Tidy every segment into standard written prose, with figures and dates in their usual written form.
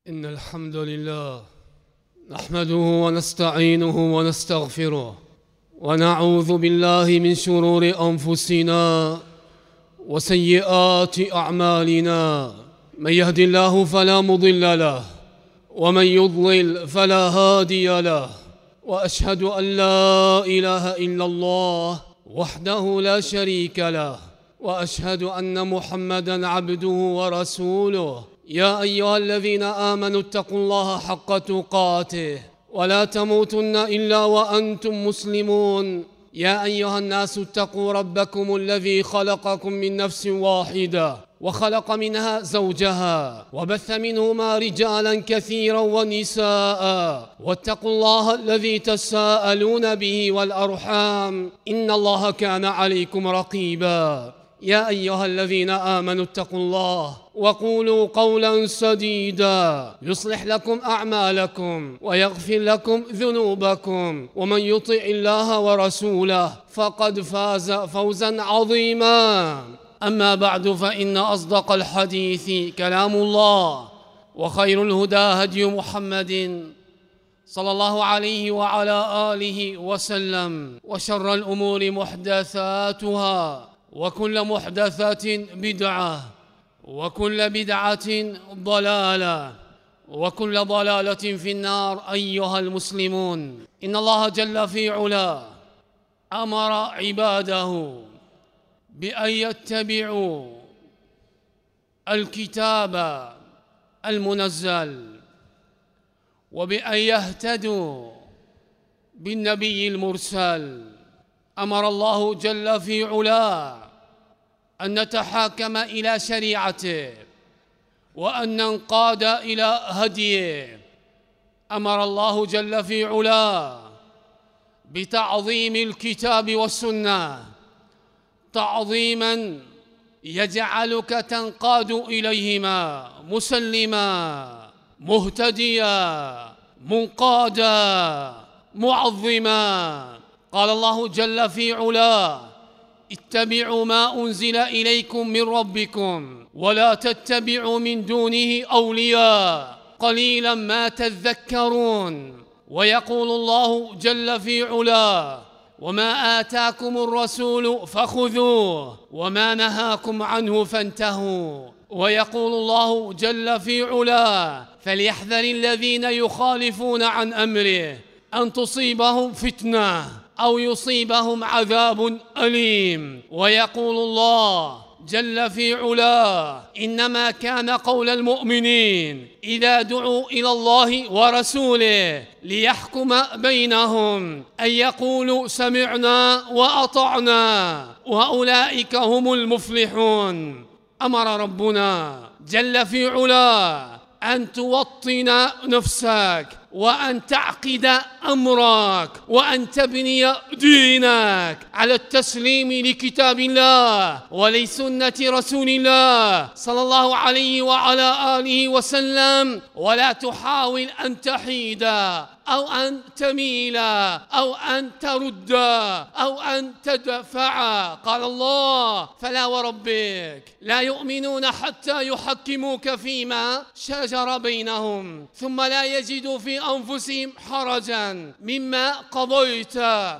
إن الحمد لله نحمده ونستعينه ونستغفره ونعوذ بالله من شرور أنفسنا وسيئات أعمالنا. من يهد الله فلا مضل له ومن يضلل فلا هادي له، وأشهد أن لا إله إلا الله وحده لا شريك له، وأشهد أن محمدًا عبده ورسوله. يا أيها الذين آمنوا اتقوا الله حق تقاته ولا تموتن إلا وأنتم مسلمون. يا أيها الناس اتقوا ربكم الذي خلقكم من نفس واحدة وخلق منها زوجها وبث منهما رجالا كثيرا ونساء، واتقوا الله الذي تساءلون به والأرحام إن الله كان عليكم رقيبا. يا أيها الذين آمنوا اتقوا الله وقولوا قولا سديدا يصلح لكم أعمالكم ويغفر لكم ذنوبكم، ومن يطع الله ورسوله فقد فاز فوزا عظيما. أما بعد، فإن أصدق الحديث كلام الله، وخير الهدى هدي محمد صلى الله عليه وعلى آله وسلم، وشر الأمور محدثاتها، وكل محدثة بدعة، وكل بدعة ضلالة، وكل ضلالة في النار. أيها المسلمون، إن الله جل في علاه أمر عباده بأن يتبعوا الكتاب المنزل، وبأن يهتدوا بالنبي المرسل. أمر الله جل في علاه أن نتحاكم إلى شريعته وأن ننقاد إلى هديه. أمر الله جل في علاه بتعظيم الكتاب والسنة تعظيما يجعلك تنقاد إليهما مسلما مهتديا منقادا معظما. قال الله جل في علاه: اتبعوا ما أنزل إليكم من ربكم ولا تتبعوا من دونه أولياء قليلا ما تذكرون. ويقول الله جل في علاه: وما آتاكم الرسول فخذوه وما نهاكم عنه فانتهوا. ويقول الله جل في علاه: فليحذر الذين يخالفون عن أمره أن تصيبهم فتنة أو يصيبهم عذاب أليم. ويقول الله جل في علاه: إنما كان قول المؤمنين إذا دعوا إلى الله ورسوله ليحكم بينهم أن يقولوا سمعنا وأطعنا وأولئك هم المفلحون. أمر ربنا جل في علاه أن توطن نفسك، وأن تعقد أمرك، وأن تبني دينك على التسليم لكتاب الله ولسنة رسول الله صلى الله عليه وعلى آله وسلم، ولا تحاول أن تحيد أو أن تميل أو أن ترد أو أن تدفع. قال الله: فلا وربك لا يؤمنون حتى يحكموك فيما شجر بينهم ثم لا يجدوا في أنفسهم حرجا مما قضيت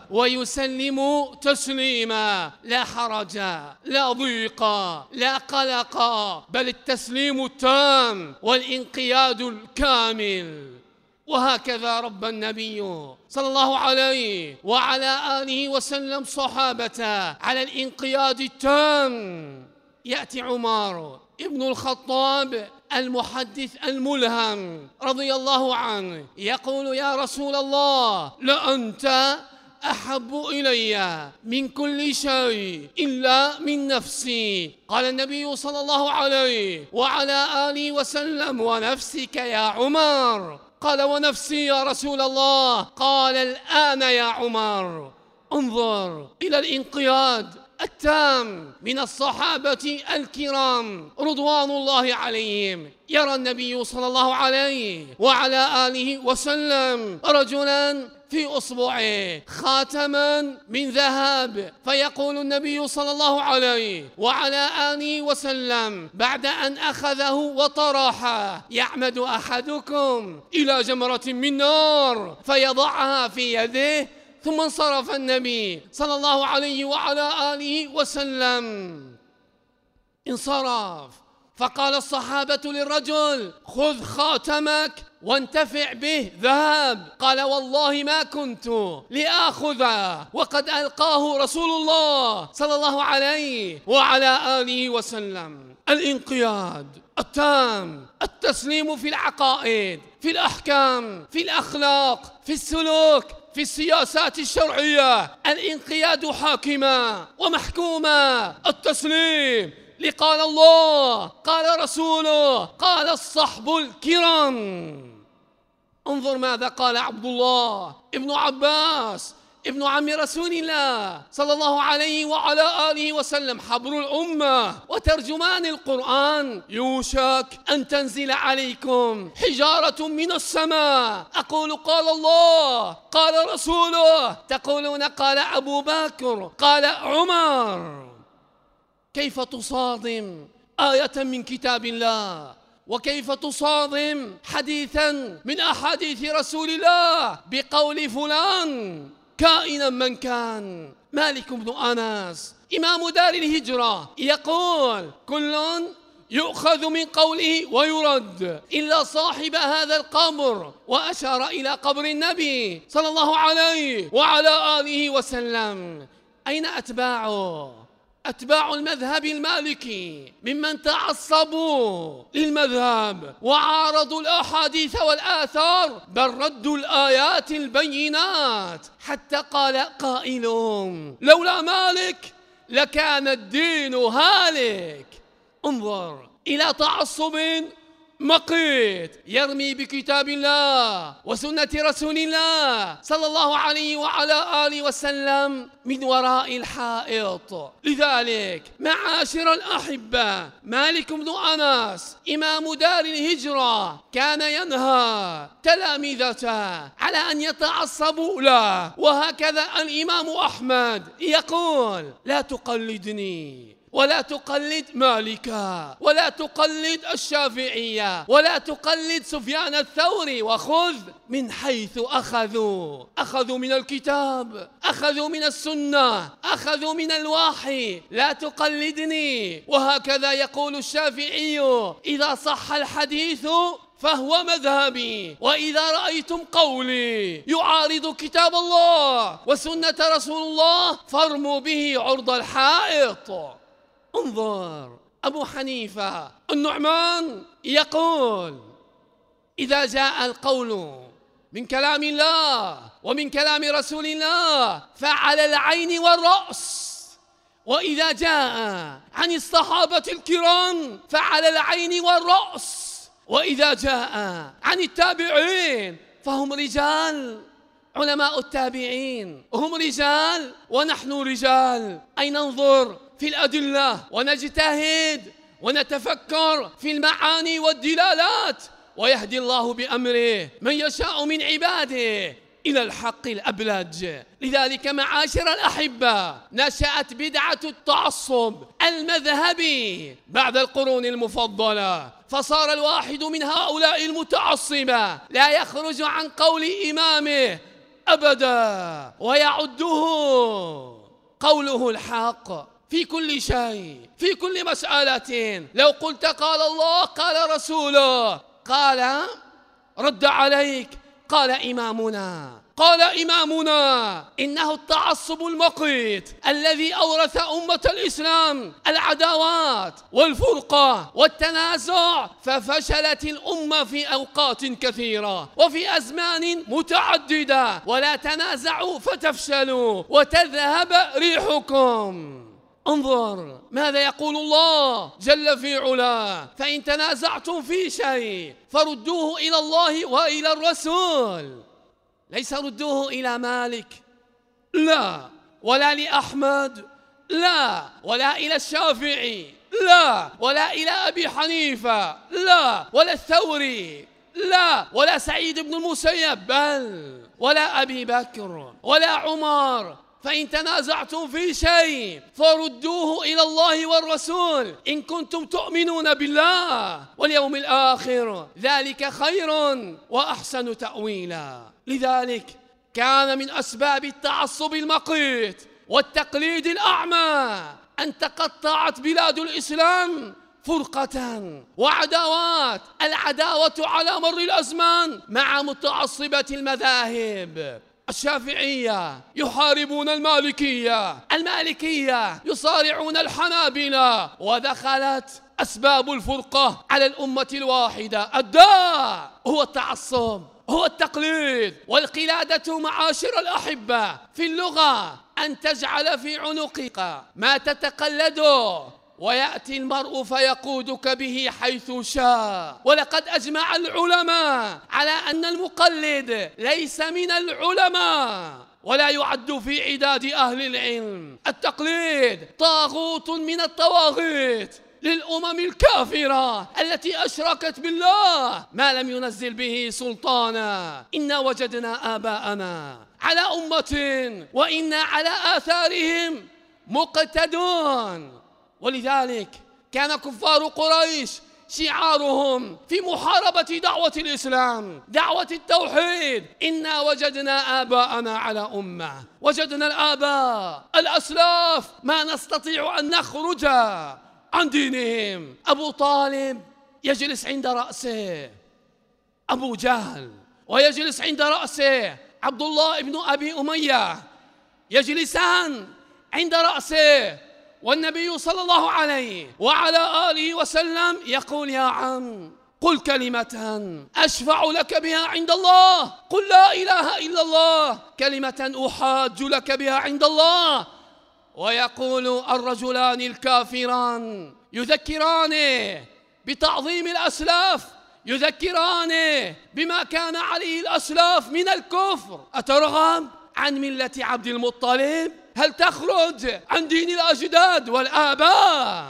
ويسلموا تسليما. لا حرج، لا ضيق، لا قلق، بل التسليم التام والانقياد الكامل. وهكذا رب النبي صلى الله عليه وعلى آله وسلم صحابته على الانقياد التام. يأتي عمر ابن الخطاب المحدث الملهم رضي الله عنه يقول: يا رسول الله، لأنت أحب إلي من كل شيء إلا من نفسي. قال النبي صلى الله عليه وعلى آله وسلم: ونفسك يا عمر؟ قال: ونفسي يا رسول الله. قال: الآن يا عمر انظر إلى الانقياد التام من الصحابة الكرام رضوان الله عليهم، يرى النبي صلى الله عليه وعلى آله وسلم رجلا في أصبعه خاتما من ذهب، فيقول النبي صلى الله عليه وعلى آله وسلم بعد أن أخذه وطرحه: يعمد أحدكم إلى جمرة من نار فيضعها في يده. ثم انصرف النبي صلى الله عليه وعلى آله وسلم، انصرف، فقال الصحابة للرجل: خذ خاتمك وانتفع به ذهب. قال: والله ما كنت لآخذه وقد ألقاه رسول الله صلى الله عليه وعلى آله وسلم. الانقياد التام، التسليم في العقائد، في الأحكام، في الأخلاق، في السلوك، في السياسات الشرعية، الانقياد حاكما ومحكوما، التسليم لقال الله قال رسوله قال الصحب الكرام. انظر ماذا قال عبد الله ابن عباس ابن عم رسول الله صلى الله عليه وعلى آله وسلم، حبر الأمة وترجمان القرآن: يوشك أن تنزل عليكم حجارة من السماء. أقول قال الله قال رسوله، تقولون قال أبو بكر قال عمر. كيف تصادم آية من كتاب الله، وكيف تصادم حديثا من أحاديث رسول الله بقول فلان كائنا من كان. مالك بن أنس إمام دار الهجرة يقول: كل يؤخذ من قوله ويرد إلا صاحب هذا القبر، وأشار إلى قبر النبي صلى الله عليه وعلى آله وسلم. أين أتباعه؟ أتباع المذهب المالكي ممن تعصبوا للمذهب وعارضوا الأحاديث والآثار، بل ردوا الآيات البينات، حتى قال قائلهم: لولا مالك لكان الدين هالك. انظر إلى تعصب مقيت يرمي بكتاب الله وسنة رسول الله صلى الله عليه وعلى آله وسلم من وراء الحائط. لذلك معاشر الأحبة، مالك بن أنس إمام دار الهجرة كان ينهى تلامذته على أن يتعصبوا له، وهكذا الإمام أحمد يقول: لا تقلدني ولا تقلد مالكا ولا تقلد الشافعية ولا تقلد سفيان الثوري، وخذ من حيث أخذوا. أخذوا من الكتاب، أخذوا من السنة، أخذوا من الوحي. لا تقلدني. وهكذا يقول الشافعي: إذا صح الحديث فهو مذهبي، وإذا رأيتم قولي يعارض كتاب الله وسنة رسول الله فارموا به عرض الحائط. انظر أبو حنيفة النعمان يقول: إذا جاء القول من كلام الله ومن كلام رسول الله فعلى العين والرأس، وإذا جاء عن الصحابة الكرام فعلى العين والرأس، وإذا جاء عن التابعين فهم رجال. علماء التابعين هم رجال ونحن رجال. أي ننظر في الأدلة ونجتهد ونتفكر في المعاني والدلالات، ويهدي الله بأمره من يشاء من عباده إلى الحق الأبلج. لذلك معاشر الأحبة، نشأت بدعة التعصب المذهبي بعد القرون المفضلة، فصار الواحد من هؤلاء المتعصبة لا يخرج عن قول إمامه أبدا، ويعده قوله الحق في كل شيء، في كل مسألة. لو قلت قال الله قال رسوله، قال رد عليك قال إمامنا إنه التعصب المقيت الذي أورث أمة الإسلام العداوات والفرقة والتنازع، ففشلت الأمة في أوقات كثيرة وفي أزمان متعددة. ولا تنازعوا فتفشلوا وتذهب ريحكم. انظر ماذا يقول الله جل في علاه: فإن تنازعتم في شيء فردوه إلى الله وإلى الرسول. ليس ردوه إلى مالك، لا، ولا لأحمد، لا، ولا إلى الشافعي، لا، ولا إلى أبي حنيفة، لا، ولا الثوري، لا، ولا سعيد بن المسيب، بل ولا أبي بكر ولا عمر. فإن تنازعتم في شيء فردوه إلى الله والرسول إن كنتم تؤمنون بالله واليوم الآخر، ذلك خير وأحسن تأويلا. لذلك كان من أسباب التعصب المقيت والتقليد الأعمى أن تقطعت بلاد الإسلام فرقة وعداوات، العداوة على مر الأزمان مع متعصبة المذاهب. الشافعية يحاربون المالكية، المالكية يصارعون الحنابلة، ودخلت أسباب الفرقة على الأمة الواحدة. الداء هو التعصب، هو التقليد والقلادة. معاشر الأحبة، في اللغة أن تجعل في عنقك ما تتقلده، ويأتي المرء فيقودك به حيث شاء. ولقد أجمع العلماء على أن المقلد ليس من العلماء ولا يعد في عداد أهل العلم. التقليد طاغوت من الطواغيت للأمم الكافرة التي أشركت بالله ما لم ينزل به سلطانا. إنا وجدنا آباءنا على أمة وإنا على آثارهم مقتدون. ولذلك كان كفار قريش شعارهم في محاربة دعوة الإسلام، دعوة التوحيد: إنا وجدنا آباءنا على أمة، وجدنا الآباء الأسلاف ما نستطيع أن نخرج عن دينهم. أبو طالب يجلس عند رأسه أبو جهل، ويجلس عند رأسه عبد الله بن أبي أمية، يجلسان عند رأسه، والنبي صلى الله عليه وعلى آله وسلم يقول: يا عم قل كلمة أشفع لك بها عند الله، قل لا إله إلا الله، كلمة أحاج لك بها عند الله. ويقول الرجلان الكافران يذكران بتعظيم الأسلاف، يذكران بما كان عليه الأسلاف من الكفر: أترغب عن ملة عبد المطلب؟ هل تخرج عن دين الأجداد والآباء؟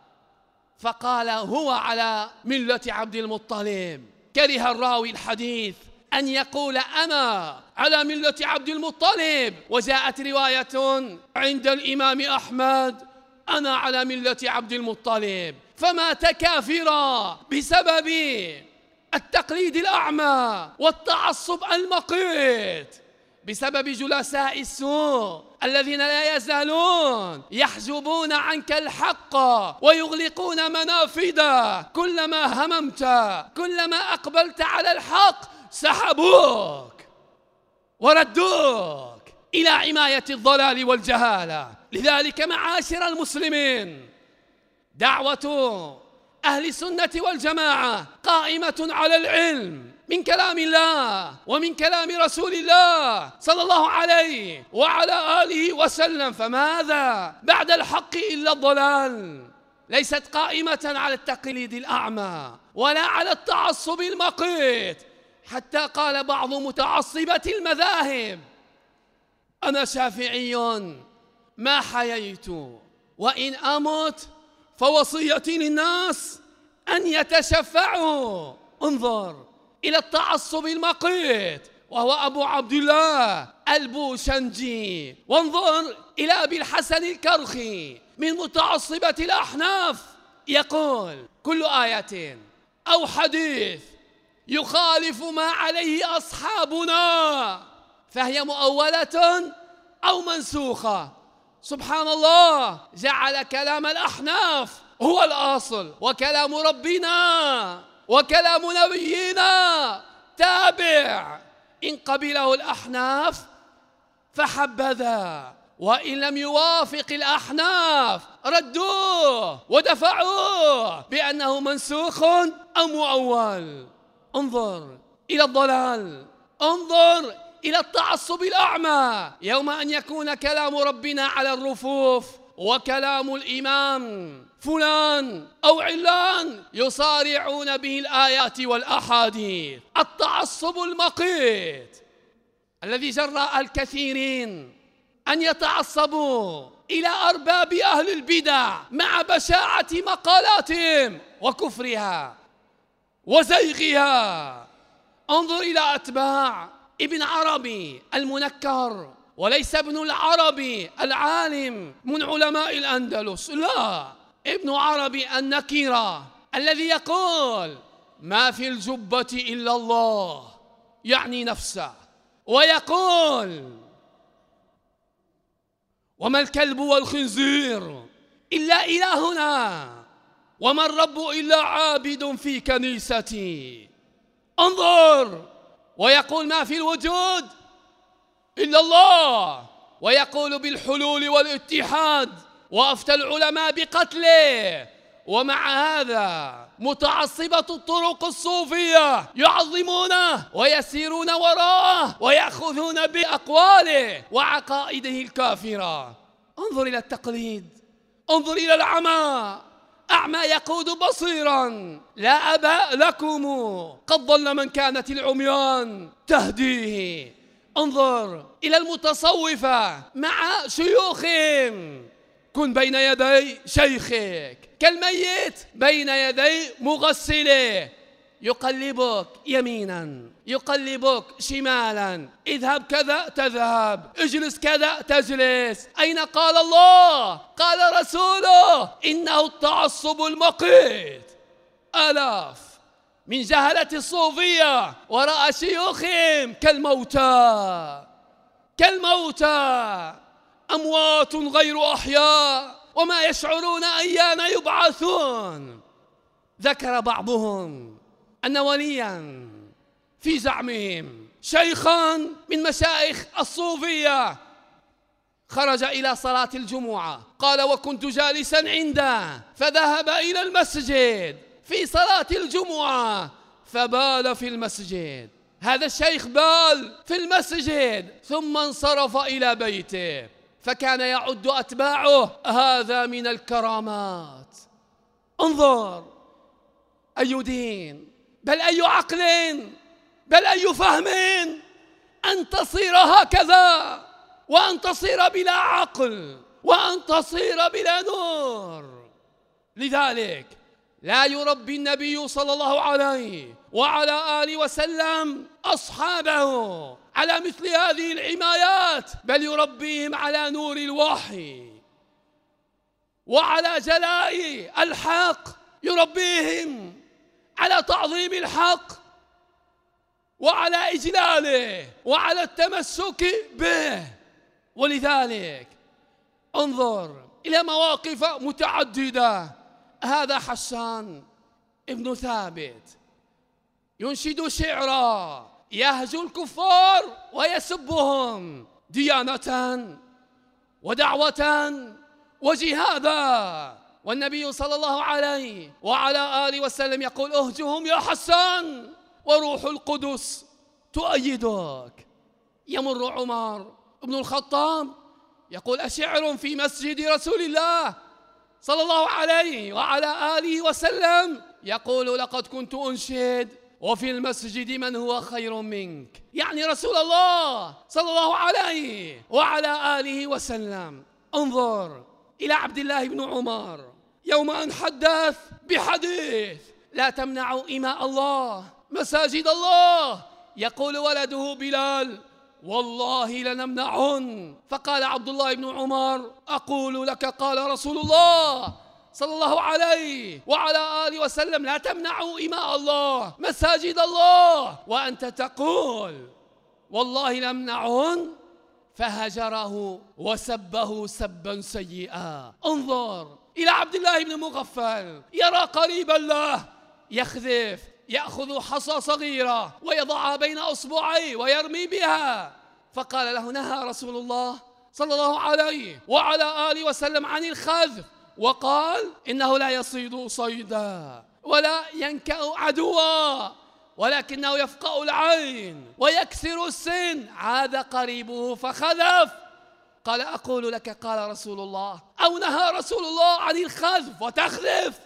فقال: هو على ملة عبد المطلب. كره الراوي الحديث أن يقول: أنا على ملة عبد المطلب. وجاءت رواية عند الإمام أحمد: أنا على ملة عبد المطلب. فمات كافرا بسبب التقليد الأعمى والتعصب المقيت، بسبب جلساء السوء الذين لا يزالون يحجبون عنك الحق ويغلقون منافذه. كلما هممت، كلما أقبلت على الحق، سحبوك وردوك إلى عماية الضلال والجهالة. لذلك معاشر المسلمين، دعوة أهل السنة والجماعة قائمة على العلم من كلام الله ومن كلام رسول الله صلى الله عليه وعلى آله وسلم. فماذا بعد الحق إلا الضلال؟ ليست قائمة على التقليد الأعمى ولا على التعصب المقيت. حتى قال بعض متعصبة المذاهب: أنا شافعي ما حييت، وإن أمت فوصيتي للناس أن يتشفعوا. انظر إلى التعصب المقيت، وهو أبو عبد الله البوشنجي. وانظر إلى أبي الحسن الكرخي من متعصبة الأحناف، يقول: كل آية أو حديث يخالف ما عليه أصحابنا فهي مؤولة أو منسوخة. سبحان الله، جعل كلام الأحناف هو الأصل، وكلام ربنا وكلام نبينا تابع. إن قبله الأحناف فحبذا، وإن لم يوافق الأحناف ردوه ودفعوه بأنه منسوخ أو مؤول. انظر إلى الضلال، انظر إلى التعصب الأعمى. يوم أن يكون كلام ربنا على الرفوف وكلام الإمام فلان أو علان يصارعون به الآيات والأحاديث. التعصب المقيت الذي جرأ الكثيرين أن يتعصبوا إلى أرباب أهل البدع مع بشاعة مقالاتهم وكفرها وزيغها. انظر إلى أتباع ابن عربي المنكر، وليس ابن العربي العالم من علماء الأندلس، لا، ابن عربي النكيرة الذي يقول ما في الجبة إلا الله، يعني نفسه، ويقول وما الكلب والخنزير إلا إلهنا، وما الرب إلا عابد في كنيستي. انظر، ويقول ما في الوجود إلا الله، ويقول بالحلول والاتحاد، وأفتى العلماء بقتله. ومع هذا متعصبة الطرق الصوفية يعظمونه ويسيرون وراءه ويأخذون بأقواله وعقائده الكافرة. انظر إلى التقليد، انظر إلى العمى، أعمى يقود بصيرا، لا أباء لكم، قد ضل من كانت العميان تهديه. انظر إلى المتصوفة مع شيوخهم، كن بين يدي شيخك كالميت بين يدي مغسله، يقلبك يمينا يقلبك شمالا، اذهب كذا تذهب، اجلس كذا تجلس. أين قال الله؟ قال رسوله إنه التعصب المقيت. آلاف من جهلة الصوفية وراء شيوخهم كالموتى أموات غير أحياء وما يشعرون أيان يبعثون. ذكر بعضهم أن وليا في زعمهم شيخا من مشايخ الصوفية خرج إلى صلاة الجمعة، قال وكنت جالسا عنده فذهب إلى المسجد في صلاة الجمعة فبال في المسجد. هذا الشيخ بال في المسجد ثم انصرف إلى بيته، فكان يعد أتباعه هذا من الكرامات. انظر، أي دين، بل أي عقل، بل أي فهم أن تصير هكذا، وأن تصير بلا عقل، وأن تصير بلا نور. لذلك لا يربي النبي صلى الله عليه وعلى آله وسلم أصحابه على مثل هذه العمايات، بل يربيهم على نور الوحي وعلى جلاء الحق، يربيهم على تعظيم الحق وعلى إجلاله وعلى التمسك به. ولذلك انظر إلى مواقف متعددة. هذا حسان ابن ثابت ينشد شعرا يهجو الكفار ويسبهم ديانة ودعوة وجهادا، والنبي صلى الله عليه وعلى آله وسلم يقول اهجهم يا حسان وروح القدس تؤيدك. يمر عمر بن الخطاب يقول أشعر في مسجد رسول الله صلى الله عليه وعلى آله وسلم، يقول لقد كنت أنشد وفي المسجد من هو خير منك، يعني رسول الله صلى الله عليه وعلى آله وسلم. انظر إلى عبد الله بن عمر يوم أن حدث بحديث لا تمنعوا إماء الله مساجد الله، يقول ولده بلال والله لنمنعهن. فقال عبد الله بن عمر أقول لك قال رسول الله صلى الله عليه وعلى آله وسلم لا تمنعوا إماء الله مساجد الله، وأنت تقول والله لنمنعهن. فهجره وسبه سبا سيئا. انظر إلى عبد الله بن مغفل يرى قريبا له يخذف، يأخذ حصى صغيرة ويضعها بين أصبعيه ويرمي بها، فقال له نهى رسول الله صلى الله عليه وعلى آله وسلم عن الخذف، وقال إنه لا يصيد صيدا ولا ينكأ عدوا ولكنه يفقأ العين ويكسر السن. عاد قريبه فخذف، قال أقول لك قال رسول الله أو نهى رسول الله عن الخذف وتخذف،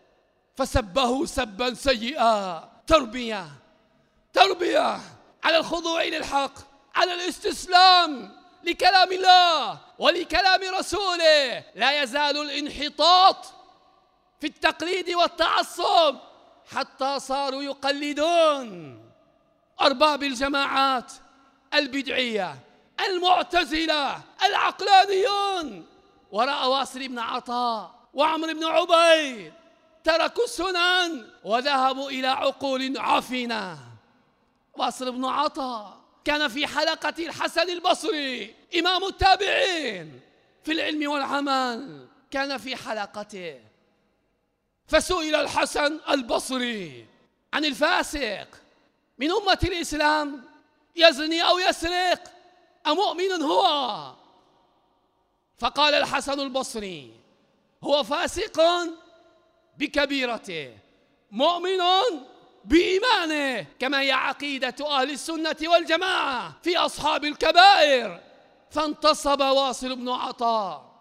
فسبه سبا سيئا. تربية على الخضوع للحق، على الاستسلام لكلام الله ولكلام رسوله، لا يزال الانحطاط في التقليد والتعصب حتى صاروا يقلدون أرباب الجماعات البدعية المعتزلة العقلانيون وراء واصل بن عطاء وعمرو بن عبيد، تركوا السنن وذهبوا إلى عقول عفنة. واصل بن عطاء كان في حلقة الحسن البصري إمام التابعين في العلم والعمل، كان في حلقته فسئل الحسن البصري عن الفاسق من أمة الإسلام يزني أو يسرق أمؤمن هو؟ فقال الحسن البصري: هو فاسق بكبيرته مؤمن بإيمانه، كما هي عقيدة أهل السنة والجماعة في أصحاب الكبائر. فانتصب واصل بن عطاء،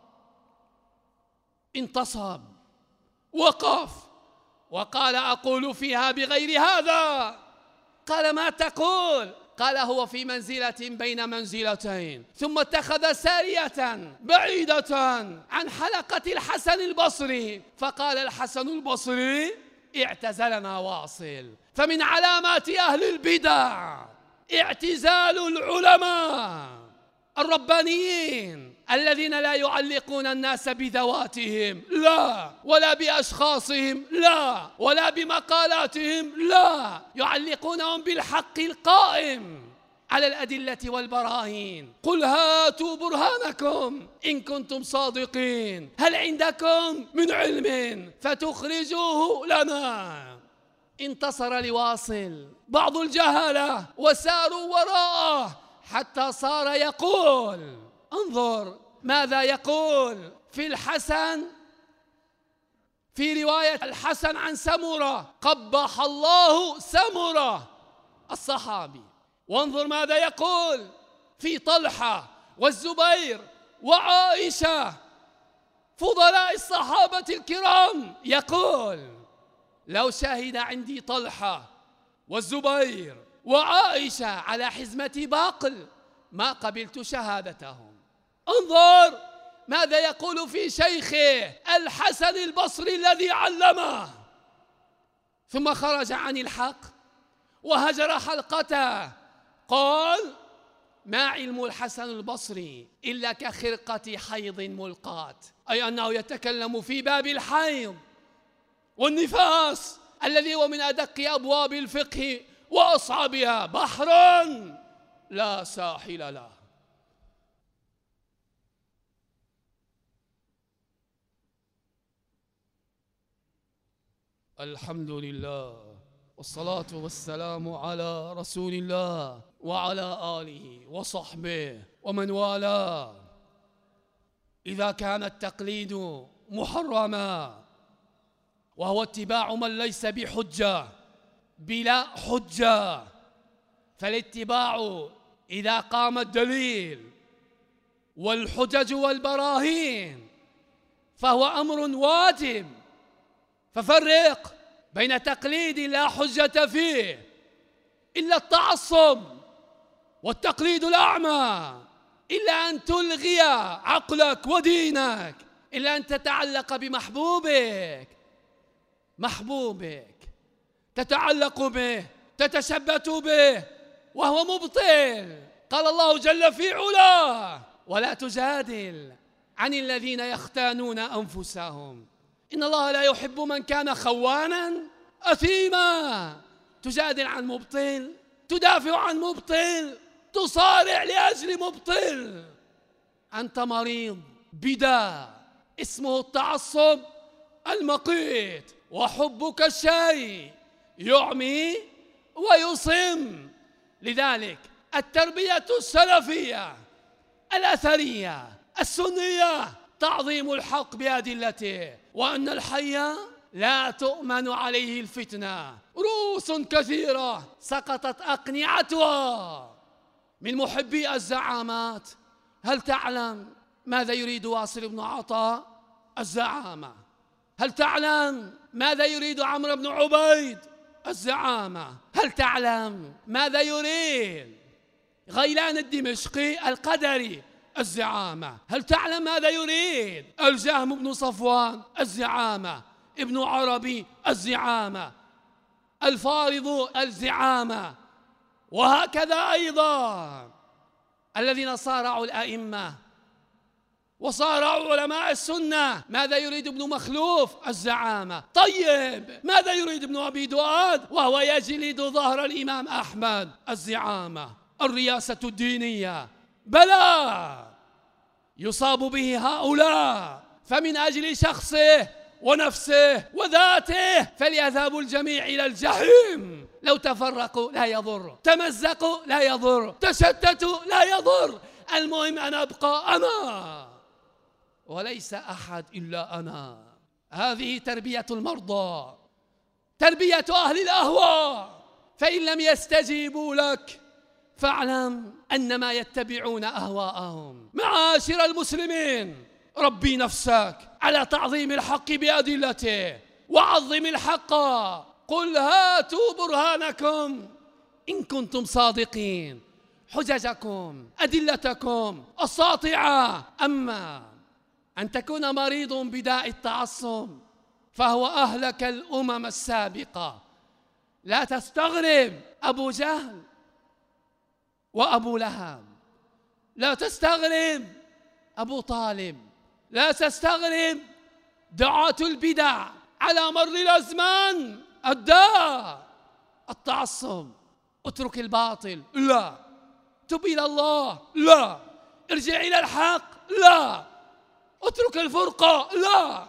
انتصب، وقف وقال: أقول فيها بغير هذا. قال: ما تقول؟ قال: هو في منزلة بين منزلتين. ثم اتخذ سارية بعيدة عن حلقة الحسن البصري، فقال الحسن البصري: اعتزلنا واصل. فمن علامات أهل البدع اعتزال العلماء الربانيين الذين لا يعلقون الناس بذواتهم، لا، ولا بأشخاصهم، لا، ولا بمقالاتهم، لا، يعلقونهم بالحق القائم على الأدلة والبراهين. قل هاتوا برهانكم إن كنتم صادقين، هل عندكم من علم فتخرجوه لنا. انتصر لواصل بعض الجهلة وساروا وراءه حتى صار يقول، انظر ماذا يقول في الحسن، في رواية الحسن عن سمرة: قبح الله سمرة الصحابي. وانظر ماذا يقول في طلحة والزبير وعائشة فضلاء الصحابة الكرام، يقول: لو شهد عندي طلحة والزبير وعائشة على حزمة باقل ما قبلت شهادتهم. انظر ماذا يقول في شيخه الحسن البصري الذي علمه. ثم خرج عن الحق وهجر حلقته. قال: ما علم الحسن البصري إلا كخرقة حيض ملقاة، أي أنه يتكلم في باب الحيض والنفاس الذي هو من أدق أبواب الفقه وأصعبها، بحر لا ساحل له. الحمد لله والصلاة والسلام على رسول الله وعلى آله وصحبه ومن والاه. إذا كان التقليد محرما وهو اتباع من ليس بحجة بلا حجة، فالاتباع إذا قام الدليل والحجج والبراهين فهو أمر واجب. ففرق بين تقليد لا حجة فيه إلا التعصب، والتقليد الأعمى إلا أن تلغي عقلك ودينك، إلا أن تتعلق بمحبوبك، محبوبك تتعلق به، تتشبت به، وهو مبطل. قال الله جل في علاه: ولا تجادل عن الذين يختانون أنفسهم إن الله لا يحب من كان خوانا أثيما. تجادل عن مبطل، تدافع عن مبطل، تصارع لأجل مبطل. أنت مريض بداء اسمه التعصب المقيت، وحبك الشيء يعمي ويصم. لذلك التربية السلفية الأثرية السنية تعظيم الحق بأدلته، وأن الحي لا تؤمن عليه الفتنة. رؤوس كثيرة سقطت أقنعتها من محبي الزعامات. هل تعلم ماذا يريد واصل بن عطاء؟ الزعامة. هل تعلم ماذا يريد عمرو بن عبيد؟ الزعامة. هل تعلم ماذا يريد غيلان الدمشقي القدري الزعامة. هل تعلم ماذا يريد؟ الجهم بن صفوان الزعامة، ابن عربي الزعامة، الفارض الزعامة، وهكذا أيضا الذين صارعوا الأئمة وصارعوا علماء السنة. ماذا يريد ابن مخلوف؟ الزعامة. طيب ماذا يريد ابن أبي دؤاد وهو يجلد ظهر الإمام أحمد؟ الزعامة، الرياسة الدينية. بلى يصاب به هؤلاء، فمن أجل شخصه ونفسه وذاته فليذهبوا الجميع إلى الجحيم. لو تفرقوا لا يضر، تمزقوا لا يضر، تشتتوا لا يضر، المهم أن أبقى أنا وليس أحد إلا أنا. هذه تربية المرضى، تربية أهل الأهواء. فإن لم يستجيبوا لك فاعلم أنما يتبعون أهواءهم. معاشر المسلمين، ربي نفسك على تعظيم الحق بأدلته، وعظم الحق. قل هاتوا برهانكم إن كنتم صادقين، حججكم، أدلتكم الساطعة. أما أن تكون مريض بداء التعصب فهو أهلك الأمم السابقة. لا تستغرب أبو جهل وأبو لهب، لا تستغرب أبو طالب، لا تستغرب دعاة البدع على مر الأزمان. الداء التعصب. اترك الباطل، لا. تب إلى الله، لا. ارجع إلى الحق، لا. اترك الفرقة، لا.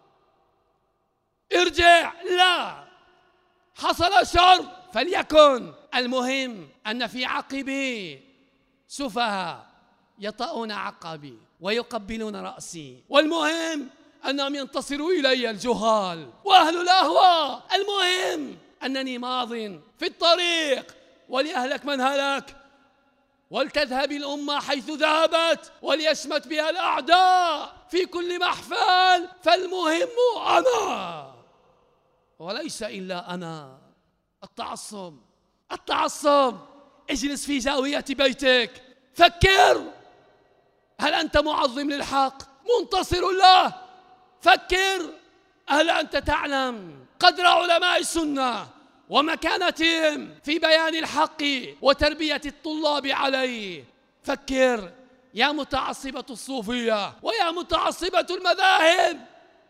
ارجع، لا. حصل شر فليكن. المهم أن في عقبي سفهاء يطؤون عقبي ويقبلون رأسي، والمهم أنهم ينتصروا إلي الجهال وأهل الأهواء. المهم أنني ماض في الطريق، وليهلك من هلك، ولتذهب الأمة حيث ذهبت، وليشمت بها الأعداء في كل محفل. فالمهم أنا وليس إلا أنا. التعصب، التعصب. اجلس في زاوية بيتك، فكر، هل أنت معظم للحق منتصر له؟ فكر، هل أنت تعلم قدر علماء السنة ومكانتهم في بيان الحق وتربية الطلاب عليه؟ فكر يا متعصبة الصوفية ويا متعصبة المذاهب،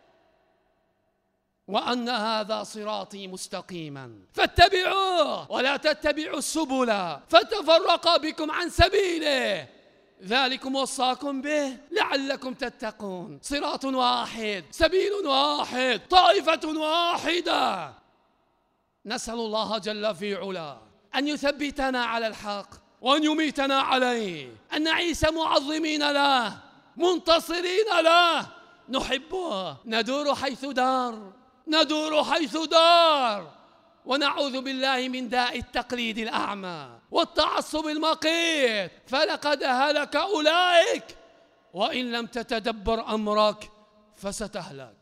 وأن هذا صراطي مستقيما فاتبعوه ولا تتبعوا السبل فتفرق بكم عن سبيله، ذلكم وصاكم به لعلكم تتقون. صراط واحد، سبيل واحد، طائفة واحدة. نسأل الله جل في علاه أن يثبتنا على الحق وأن يميتنا عليه، أن نعيش معظمين له منتصرين له، نحبه، ندور حيث دار، ندور حيث دار، ونعوذ بالله من داء التقليد الأعمى والتعصب المقيت. فلقد هلك أولئك وإن لم تتدبر أمرك فستهلك.